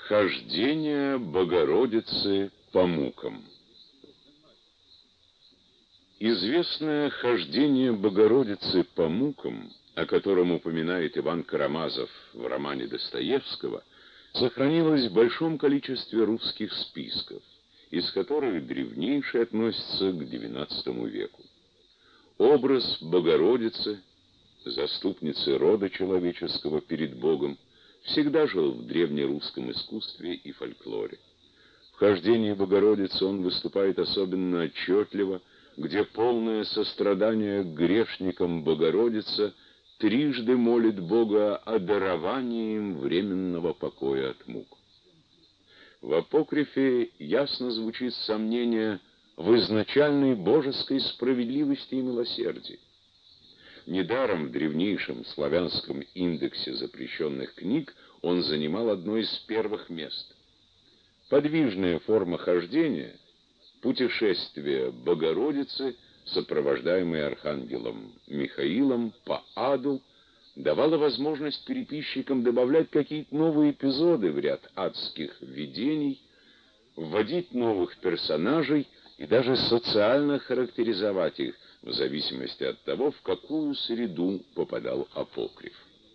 Хождение Богородицы по мукам. Известное хождение Богородицы по мукам, о котором упоминает Иван Карамазов в романе Достоевского, сохранилось в большом количестве русских списков, из которых древнейший относится к XII веку. Образ Богородицы, заступницы рода человеческого перед Богом, всегда жил в древнерусском искусстве и фольклоре. В хождении Богородицы он выступает особенно отчетливо, где полное сострадание к грешникам Богородица трижды молит Бога о даровании им временного покоя от мук. В апокрифе ясно звучит сомнение в изначальной божеской справедливости и милосердии. Недаром в древнейшем славянском индексе запрещенных книг он занимал одно из первых мест. Подвижная форма хождения, путешествие Богородицы, сопровождаемое архангелом Михаилом по аду, давала возможность переписчикам добавлять какие-то новые эпизоды в ряд адских видений, вводить новых персонажей и даже социально характеризовать их, в зависимости от того, в какую среду попадал апокриф.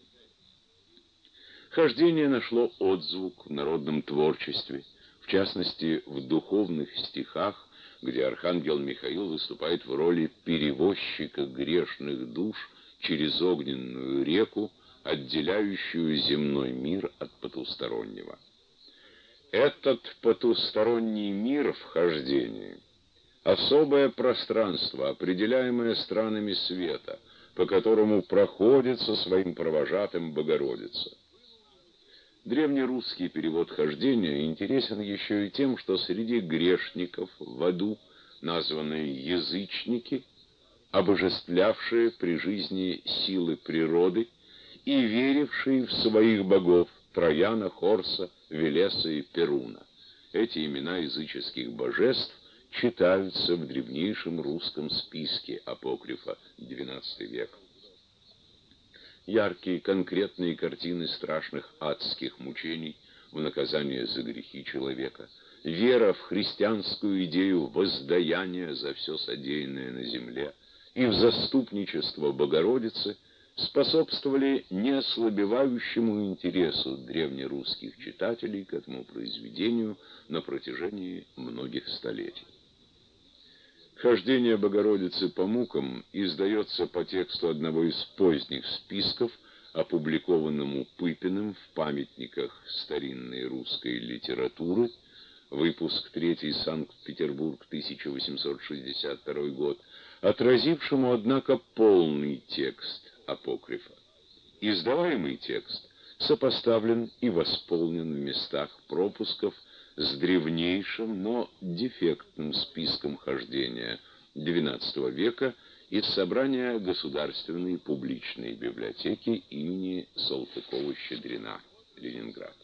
Хождение нашло отзвук в народном творчестве, в частности, в духовных стихах, где архангел Михаил выступает в роли перевозчика грешных душ через огненную реку, отделяющую земной мир от потустороннего. Этот потусторонний мир в хождении — особое пространство, определяемое странами света, по которому проходит со своим провожатым Богородица. Древнерусский перевод хождения интересен еще и тем, что среди грешников в аду названы язычники, обожествлявшие при жизни силы природы и верившие в своих богов Трояна, Хорса, Велеса и Перуна. Эти имена языческих божеств читаются в древнейшем русском списке апокрифа XII века. Яркие конкретные картины страшных адских мучений в наказание за грехи человека, вера в христианскую идею воздаяния за все содеянное на земле и в заступничество Богородицы способствовали неослабевающему интересу древнерусских читателей к этому произведению на протяжении многих столетий. Хождение Богородицы по мукам издается по тексту одного из поздних списков, опубликованному Пыпиным в памятниках старинной русской литературы, выпуск 3, Санкт-Петербург, 1862 год, отразившему, однако, полный текст апокрифа. Издаваемый текст сопоставлен и восполнен в местах пропусков с древнейшим, но дефектным списком хождения XII века из собрания Государственной публичной библиотеки имени Салтыкова-Щедрина, Ленинград.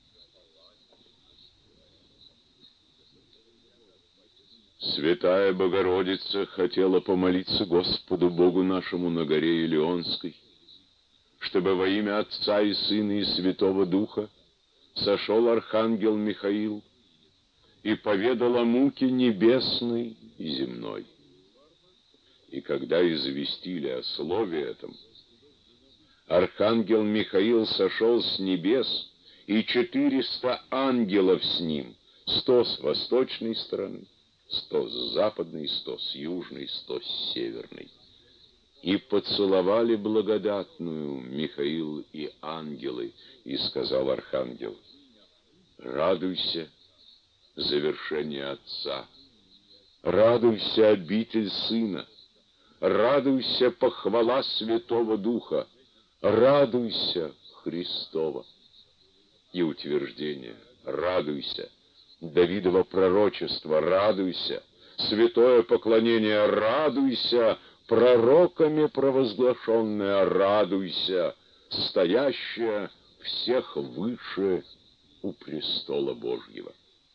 Святая Богородица хотела помолиться Господу Богу нашему на горе Илионской, чтобы во имя Отца и Сына и Святого Духа сошел архангел Михаил и поведал о муке небесной и земной. И когда известили о слове этом, архангел Михаил сошел с небес, и 400 ангелов с ним, 100 с восточной стороны, 100 с западной, 100 с южной, 100 с северной. И поцеловали благодатную Михаил и ангелы, и сказал архангел: радуйся, завершение Отца, радуйся, обитель Сына, радуйся, похвала Святого Духа, радуйся, Христова. И утверждение: радуйся, Давидово пророчество, радуйся, святое поклонение, радуйся, пророками провозглашенное, радуйся, стоящая всех выше у престола Божьего.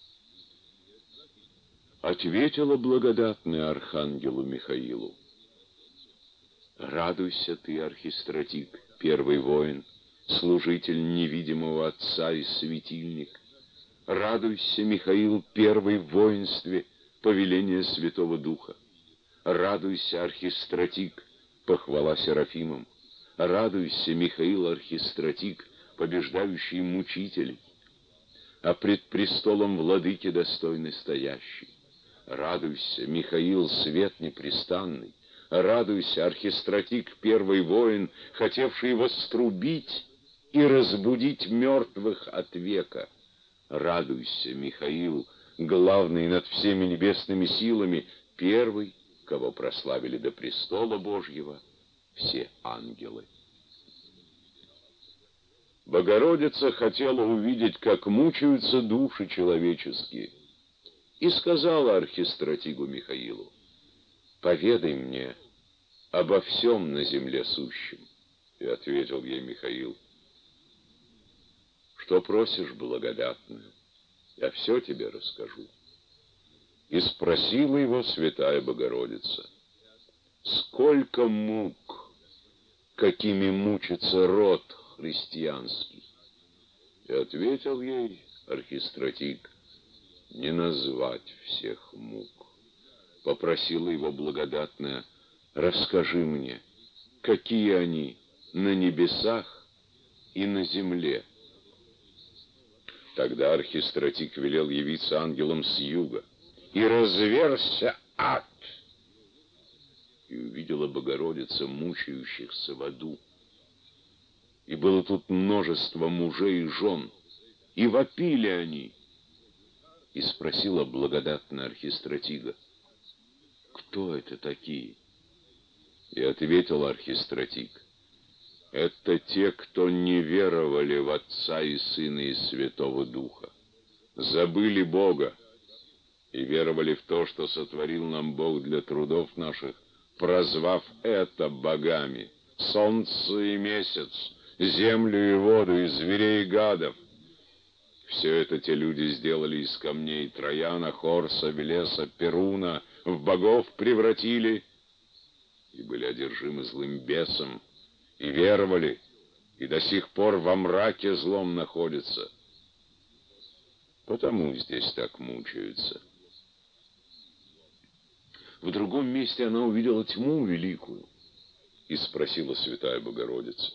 Ответила благодатная архангелу Михаилу: радуйся ты, архистратик, первый воин, служитель невидимого Отца и светильник, Радуйся, Михаил, первый в воинстве, повеление Святого Духа. Радуйся, архистратик, похвала Серафимам. Радуйся, Михаил, архистратик, побеждающий мучителей, а пред престолом владыки достойный стоящий. Радуйся, Михаил, свет непрестанный. Радуйся, архистратик, первый воин, хотевший вострубить и разбудить мертвых от века. Радуйся, Михаил, главный над всеми небесными силами, первый, кого прославили до престола Божьего все ангелы. Богородица хотела увидеть, как мучаются души человеческие, и сказала архистратигу Михаилу: «Поведай мне обо всем на земле сущем». И ответил ей Михаил: «Что просишь, благодатная, я все тебе расскажу». И спросила его святая Богородица: «Сколько мук, какими мучится род христианский?» И ответил ей архистратиг: «Не назвать всех мук». Попросила его благодатная: «Расскажи мне, какие они на небесах и на земле». Тогда архистратиг велел явиться ангелам с юга, и разверзся ад. И увидела Богородица мучающихся в аду. И было тут множество мужей и жен, и вопили они. И спросила благодатная архистратига: «Кто это такие?» И ответил архистратиг: «Это те, кто не веровали в Отца и Сына и Святого Духа, забыли Бога и веровали в то, что сотворил нам Бог для трудов наших, прозвав это богами: солнце и месяц, землю и воду, и зверей и гадов. Все это те люди сделали из камней Трояна, Хорса, Велеса, Перуна, в богов превратили, и были одержимы злым бесом, и веровали, и до сих пор во мраке злом находятся. Потому здесь так мучаются». В другом месте она увидела тьму великую и спросила святая Богородица: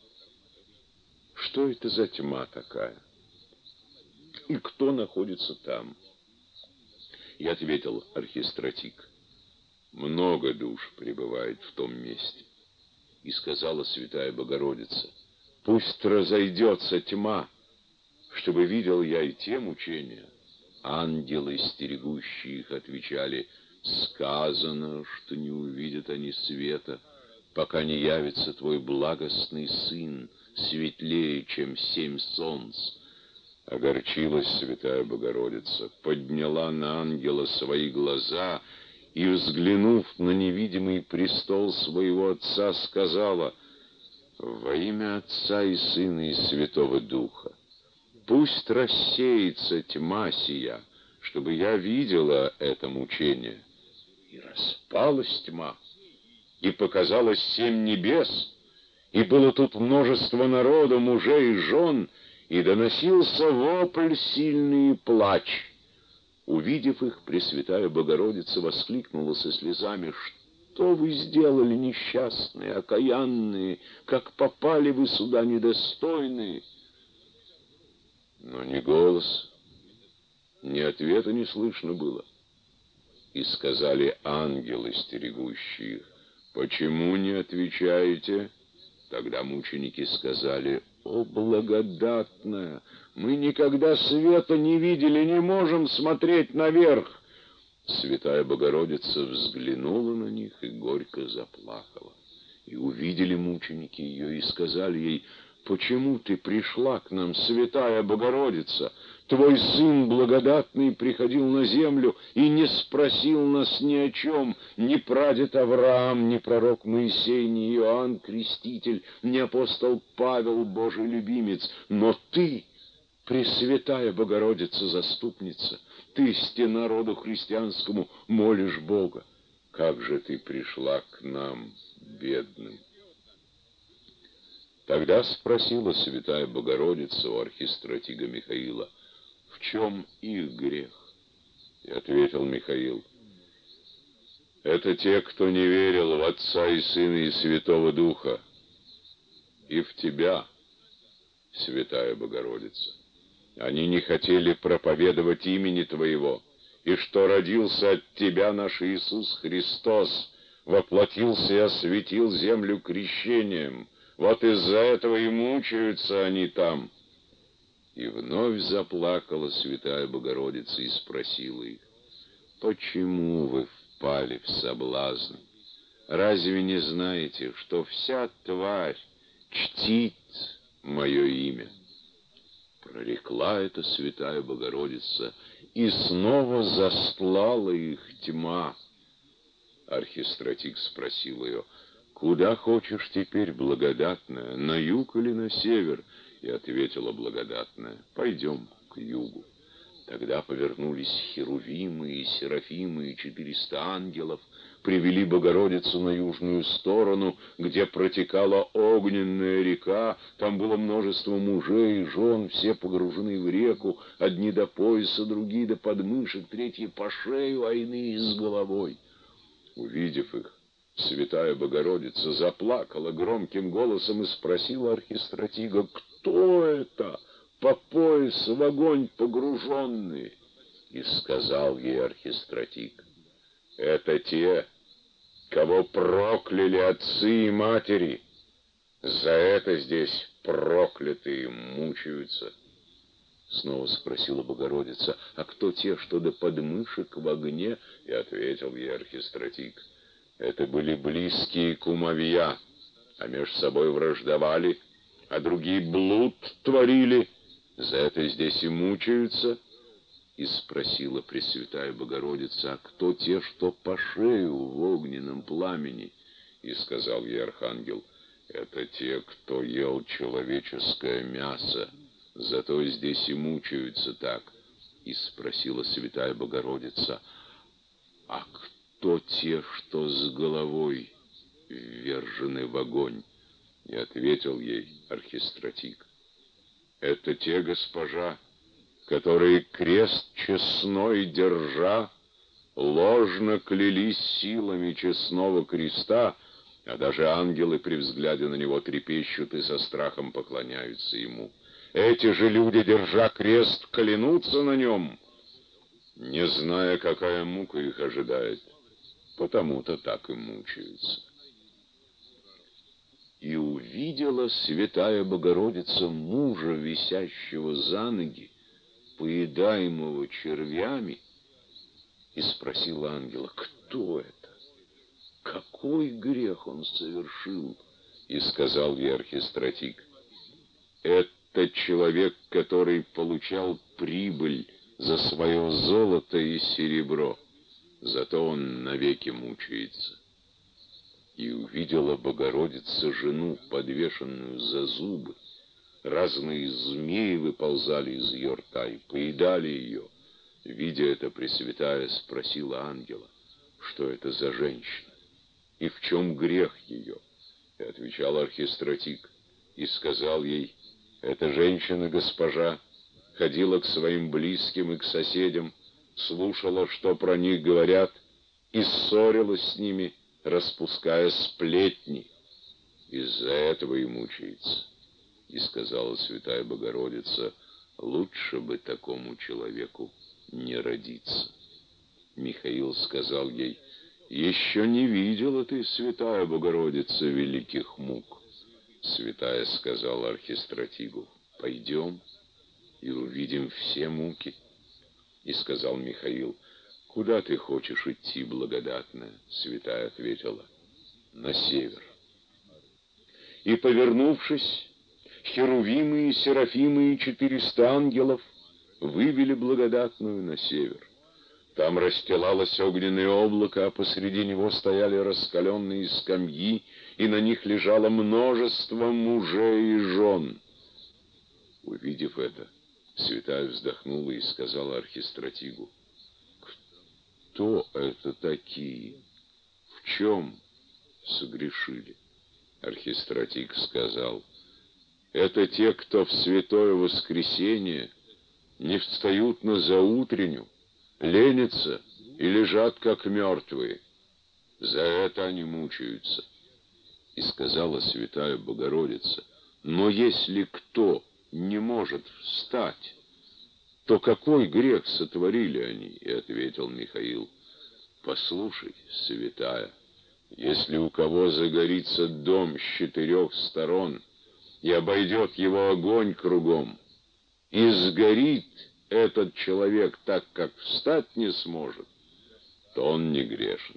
«Что это за тьма такая? И кто находится там?» И ответил архистратиг: «Много душ пребывает в том месте». И сказала святая Богородица: «Пусть разойдется тьма, чтобы видел я и те мучения». Ангелы, стерегущие их, отвечали: «Сказано, что не увидят они света, пока не явится твой благостный Сын, светлее, чем 7 солнц». Огорчилась святая Богородица, подняла на ангела свои глаза и, взглянув на невидимый престол своего Отца, сказала: «Во имя Отца и Сына и Святого Духа, пусть рассеется тьма сия, чтобы я видела это мучение». И распалась тьма, и показалось 7 небес, и было тут множество народа, мужей и жен, и доносился вопль сильный и плач. Увидев их, Пресвятая Богородица воскликнула со слезами: «Что вы сделали, несчастные, окаянные, как попали вы сюда, недостойные?» Но ни голос, ни ответа не слышно было. И сказали ангелы, стерегущие их: «Почему не отвечаете?» Тогда мученики сказали: «О, благодатная, мы никогда света не видели, не можем смотреть наверх». Святая Богородица взглянула на них и горько заплакала. И увидели мученики ее и сказали ей: «Почему ты пришла к нам, Святая Богородица? Твой Сын благодатный приходил на землю и не спросил нас ни о чем, ни прадед Авраам, ни пророк Моисей, ни Иоанн Креститель, ни апостол Павел, Божий любимец. Но ты, Пресвятая Богородица, заступница, ты, стена роду христианскому, молишь Бога. Как же ты пришла к нам, бедным?» Тогда спросила святая Богородица у архистратига Михаила: в чем их грех? И ответил Михаил: это те, кто не верил в Отца и Сына и Святого Духа, и в тебя, Святая Богородица. Они не хотели проповедовать имени Твоего, и что родился от Тебя наш Иисус Христос, воплотился и осветил землю крещением. Вот из-за этого и мучаются они там. И вновь заплакала Святая Богородица и спросила их: почему вы впали в соблазн? Разве не знаете, что вся тварь чтит мое имя? Прорекла это Святая Богородица, и снова застлала их тьма. Архистратик спросил ее: куда хочешь теперь, благодатная, на юг или на север? И ответила благодатная: пойдем к югу. Тогда повернулись херувимы и серафимы и 400 ангелов, привели Богородицу на южную сторону, где протекала огненная река. Там было множество мужей и жен, все погружены в реку, одни до пояса, другие до подмышек, третьи по шею, а иные с головой. Увидев их, Святая Богородица заплакала громким голосом и спросила архистратига: кто это, по пояс в огонь погруженные? И сказал ей архистратиг: это те, кого прокляли отцы и матери. За это здесь проклятые мучаются. Снова спросила Богородица: а кто те, что до подмышек в огне? И ответил ей архистратиг: это были близкие кумовья, а между собой враждовали, а другие блуд творили. За это здесь и мучаются. И спросила Пресвятая Богородица: а кто те, что по шею в огненном пламени? И сказал ей архангел: это те, кто ел человеческое мясо, зато здесь и мучаются так. И спросила Святая Богородица: а кто те, что с головой ввержены в огонь? И ответил ей архистратиг: это те, госпожа, которые крест честной держа, ложно клялись силами честного креста, а даже ангелы при взгляде на него трепещут и со страхом поклоняются ему. Эти же люди, держа крест, клянутся на нем, не зная, какая мука их ожидает, потому-то так и мучаются. И увидела Святая Богородица мужа, висящего за ноги, поедаемого червями, и спросила ангела: кто это? Какой грех он совершил? И сказал ей архистратиг: это человек, который получал прибыль за свое золото и серебро, зато он навеки мучается. И увидела Богородица жену, подвешенную за зубы. Разные змеи выползали из ее рта и поедали ее. Видя это, Пресвятая спросила ангела: что это за женщина и в чем грех ее? И отвечал архистратиг и сказал ей: эта женщина, госпожа, ходила к своим близким и к соседям, слушала, что про них говорят, и ссорилась с ними, распуская сплетни. Из-за этого и мучается. И сказала Святая Богородица: лучше бы такому человеку не родиться. Михаил сказал ей: еще не видела ты, Святая Богородица, великих мук. Святая сказала архистратигу: пойдем и увидим все муки. И сказал Михаил: куда ты хочешь идти, благодатная? Святая ответила: на север. И, повернувшись, херувимы и серафимы и 400 ангелов вывели благодатную на север. Там расстилалось огненное облако, а посреди него стояли раскаленные скамьи, и на них лежало множество мужей и жен. Увидев это, Святая вздохнула и сказала архистратигу: кто это такие? В чем согрешили? Архистратиг сказал: это те, кто в святое воскресенье не встают на заутренню, ленятся и лежат, как мертвые. За это они мучаются. И сказала святая Богородица: но если кто не может встать, то какой грех сотворили они? И ответил Михаил: послушай, святая, если у кого загорится дом с 4 сторон, и обойдет его огонь кругом, и сгорит этот человек так, как встать не сможет, то он не грешен.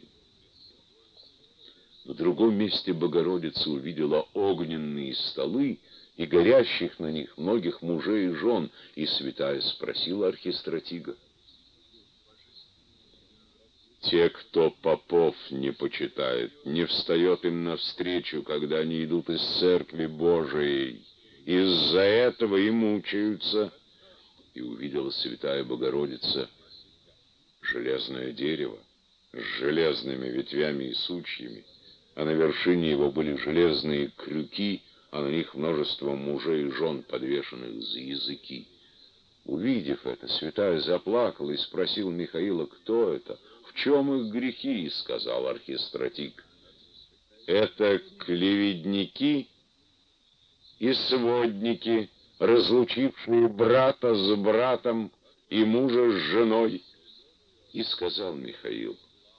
В другом месте Богородица увидела огненные столы и горящих на них многих мужей и жен, и святая спросила архистратига: те, кто попов не почитает, не встает им навстречу, когда они идут из церкви Божией, из-за этого и мучаются. И увидела святая Богородица железное дерево с железными ветвями и сучьями, а на вершине его были железные крюки, а на них множество мужей и жен, подвешенных за языки. Увидев это, святая заплакала и спросил Михаила: кто это, в чем их грехи? И сказал архистратиг: это клеветники и сводники, разлучившие брата с братом и мужа с женой. И сказал Михаил: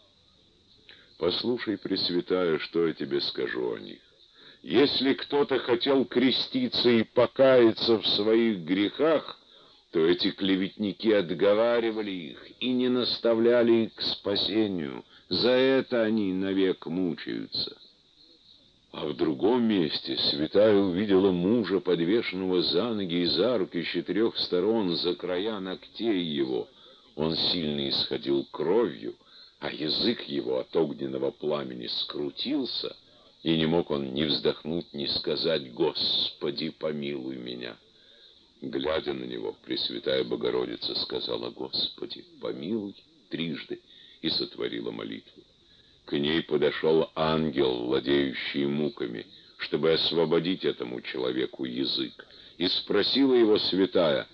послушай, Пресвятая, что я тебе скажу о них. Если кто-то хотел креститься и покаяться в своих грехах, то эти клеветники отговаривали их и не наставляли их к спасению. За это они навек мучаются. А в другом месте святая увидела мужа, подвешенного за ноги и за руки с 4 сторон, за края ногтей его. Он сильно исходил кровью, а язык его от огненного пламени скрутился, и не мог он ни вздохнуть, ни сказать: «Господи, помилуй меня». Глядя на него, Пресвятая Богородица сказала: «Господи, помилуй» трижды, и сотворила молитву. К ней подошел ангел, владеющий муками, чтобы освободить этому человеку язык, и спросила его святая: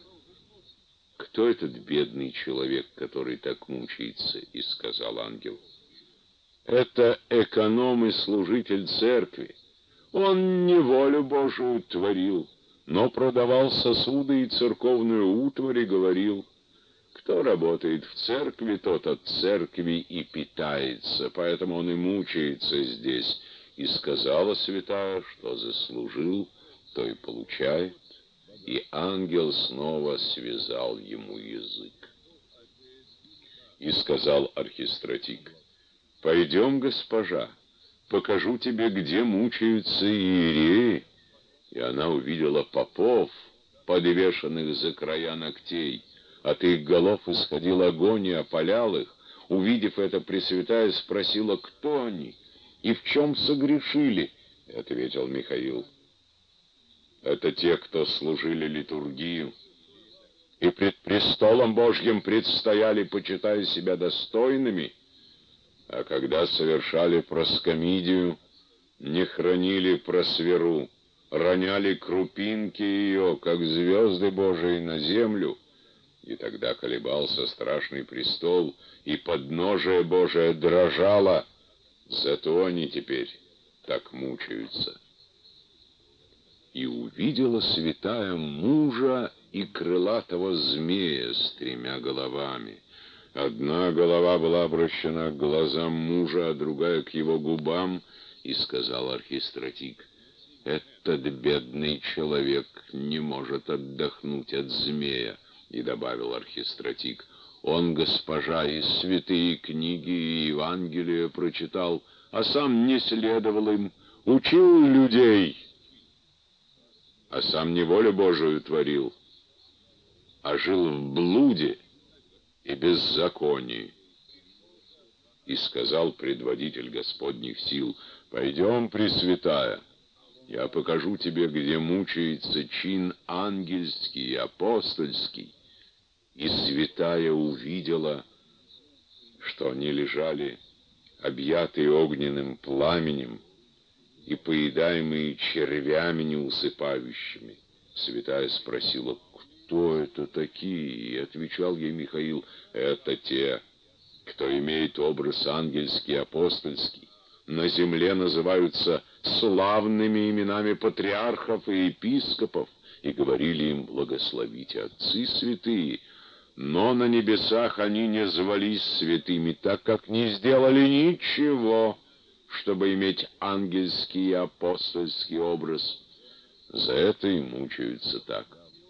кто этот бедный человек, который так мучается? И сказал ангел: это эконом и служитель церкви. Он не волю Божию творил, но продавал сосуды и церковную утварь и говорил: кто работает в церкви, тот от церкви и питается, поэтому он и мучается здесь. И сказала святая, что заслужил, то и получает. И ангел снова связал ему язык. И сказал архистратиг: пойдем, госпожа, покажу тебе, где мучаются иереи. И она увидела попов, подвешенных за края ногтей. От их голов исходил огонь и опалял их. Увидев это, Пресвятая спросила: кто они и в чем согрешили? И ответил Михаил: это те, кто служили литургию и пред престолом Божьим предстояли, почитая себя достойными, а когда совершали проскомидию, не хранили просверу, роняли крупинки ее, как звезды Божии, на землю. И тогда колебался страшный престол, и подножие Божие дрожало. Зато они теперь так мучаются. И увидела святая мужа и крылатого змея с 3 головами. Одна голова была обращена к глазам мужа, а другая к его губам. И сказал архистратиг: этот бедный человек не может отдохнуть от змея. И добавил архистратиг: он, госпожа, и святые книги, и Евангелие прочитал, а сам не следовал им, учил людей, а сам не волю Божию творил, а жил в блуде и беззаконии. И сказал предводитель Господних сил: пойдем, Пресвятая, я покажу тебе, где мучается чин ангельский и апостольский. И святая увидела, что они лежали, объятые огненным пламенем и поедаемые червями неусыпающими. Святая спросила: кто это такие?» И отвечал ей Михаил: «Это те, кто имеет образ ангельский, апостольский. На земле называются славными именами патриархов и епископов, и говорили им: благословите отцы святые. Но на небесах они не звались святыми, так как не сделали ничего, чтобы иметь ангельский и апостольский образ. За это и мучаются так».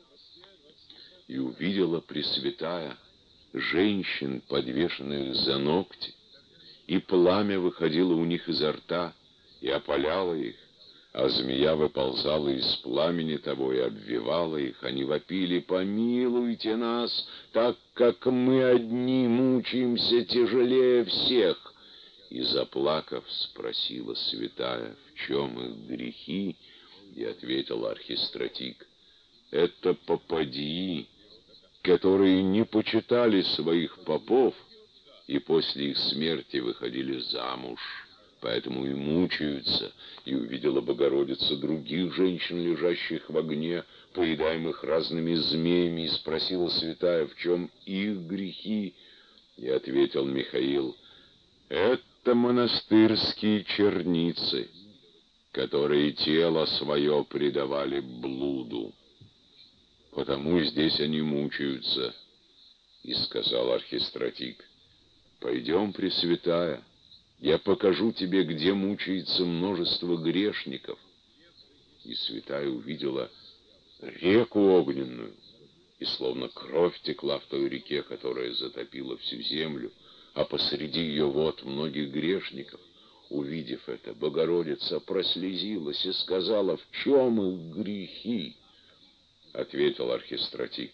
И увидела Пресвятая женщин, подвешенных за ногти, и пламя выходило у них изо рта и опаляло их, а змея выползала из пламени того и обвивала их. Они вопили: «Помилуйте нас, так как мы одни мучаемся тяжелее всех». И, заплакав, спросила святая, в чем их грехи, и ответил архистратик: «Это попадьи, которые не почитали своих попов и после их смерти выходили замуж, поэтому и мучаются». И увидела Богородица других женщин, лежащих в огне, поедаемых разными змеями, и спросила святая, в чем их грехи, и ответил Михаил: «Это монастырские черницы, которые тело свое предавали блуду, потому здесь они мучаются». И сказал архистратик: «Пойдем, Пресвятая, я покажу тебе, где мучается множество грешников». И святая увидела реку огненную, и словно кровь текла в той реке, которая затопила всю землю, а посреди ее вод многих грешников. Увидев это, Богородица прослезилась и сказала: «В чем их грехи?» Ответил архистратик: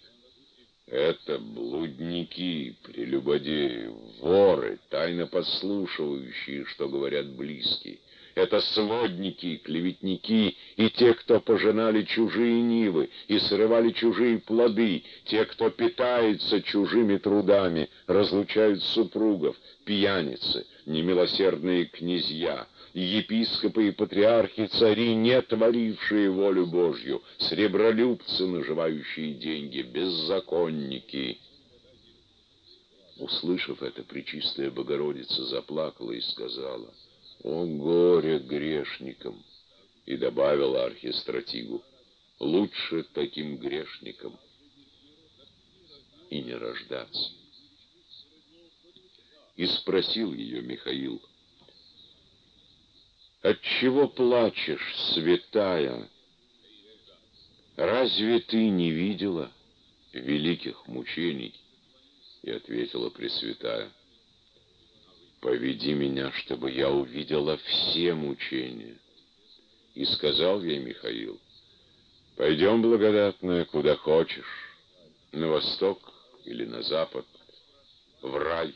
«Это блудники, прелюбодеи, воры, тайно подслушивающие, что говорят близкие. Это сводники, клеветники и те, кто пожинали чужие нивы и срывали чужие плоды, те, кто питается чужими трудами, разлучают супругов, пьяницы, немилосердные князья, епископы и патриархи, цари, не творившие волю Божью, сребролюбцы, наживающие деньги, беззаконники». Услышав это, Пречистая Богородица заплакала и сказала: «О горе грешникам!» И добавила архистратигу: «Лучше таким грешникам и не рождаться». И спросил ее Михаил: «Отчего плачешь, святая? Разве ты не видела великих мучений?» И ответила Пресвятая: «Поведи меня, чтобы я увидела все мучения». И сказал ей Михаил: «Пойдем, благодатная, куда хочешь, на восток или на запад, в рай,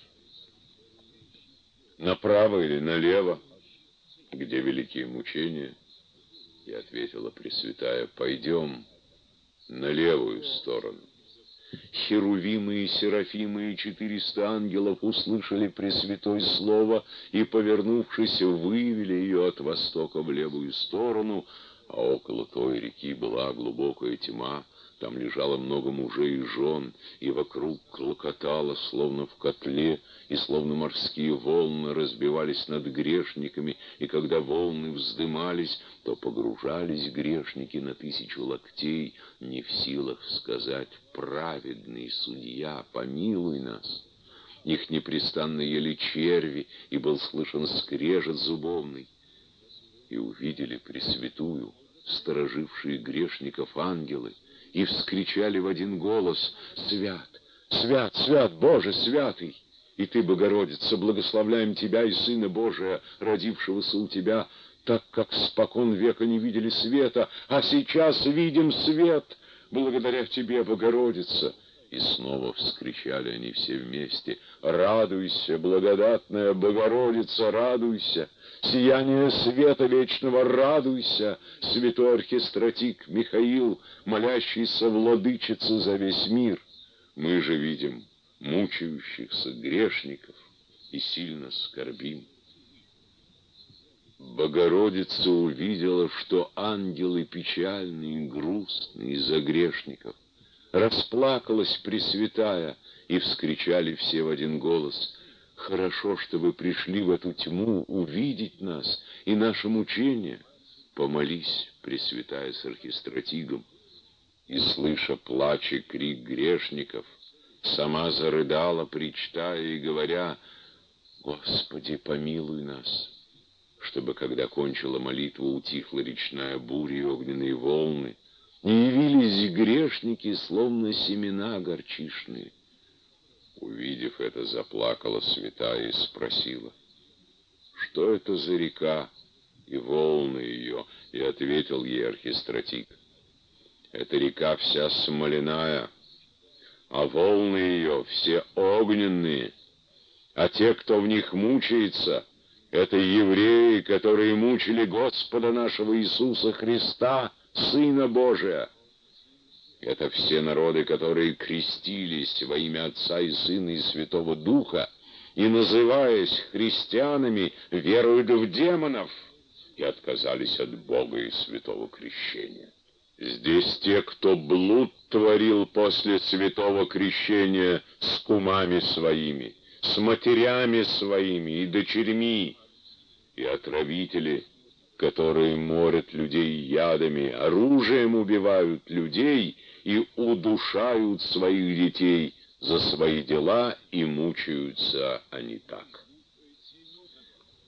направо или налево, где великие мучения». И ответила Пресвятая: «Пойдем на левую сторону». Херувимы и серафимы и 400 ангелов услышали Пресвятой слово и, повернувшись, вывели ее от востока в левую сторону, а около той реки была глубокая тьма. Там лежало много мужей и жен, и вокруг клокотало, словно в котле, и словно морские волны разбивались над грешниками, и когда волны вздымались, то погружались грешники на 1000 локтей, не в силах сказать: «Праведный судья, помилуй нас». Их непрестанно ели черви, и был слышен скрежет зубовный. И увидели Пресвятую, сторожившие грешников ангелы, и вскричали в один голос: «Свят, свят, свят, Боже святый! И ты, Богородица, благословляем тебя и Сына Божия, родившегося у тебя, так как спокон века не видели света, а сейчас видим свет, благодаря тебе, Богородица». И снова вскричали они все вместе: «Радуйся, благодатная Богородица, радуйся! Сияние света вечного, радуйся, святой архистратик Михаил, молящийся владычице за весь мир! Мы же видим мучающихся грешников и сильно скорбим». Богородица увидела, что ангелы печальные и грустные из-за грешников, Расплакалась Пресвятая, и вскричали все в один голос: «Хорошо, что вы пришли в эту тьму увидеть нас и наше мучение. Помолись, Пресвятая, с архистратигом». И, слыша плач и крик грешников, сама зарыдала, причитая и говоря: «Господи, помилуй нас», чтобы, когда кончила молитву, утихла речная буря и огненные волны, и явились грешники, словно семена горчишные. Увидев это, заплакала святая и спросила: «Что это за река и волны ее?» И ответил ей архистратиг: «Эта река вся смоляная, а волны ее все огненные, а те, кто в них мучается, это евреи, которые мучили Господа нашего Иисуса Христа, Сына Божия. Это все народы, которые крестились во имя Отца и Сына и Святого Духа, и, называясь христианами, веруют в демонов и отказались от Бога и святого крещения. Здесь те, кто блуд творил после святого крещения с кумами своими, с матерями своими и дочерьми, и отравители, которые морят людей ядами, оружием убивают людей и удушают своих детей за свои дела, и мучаются они так.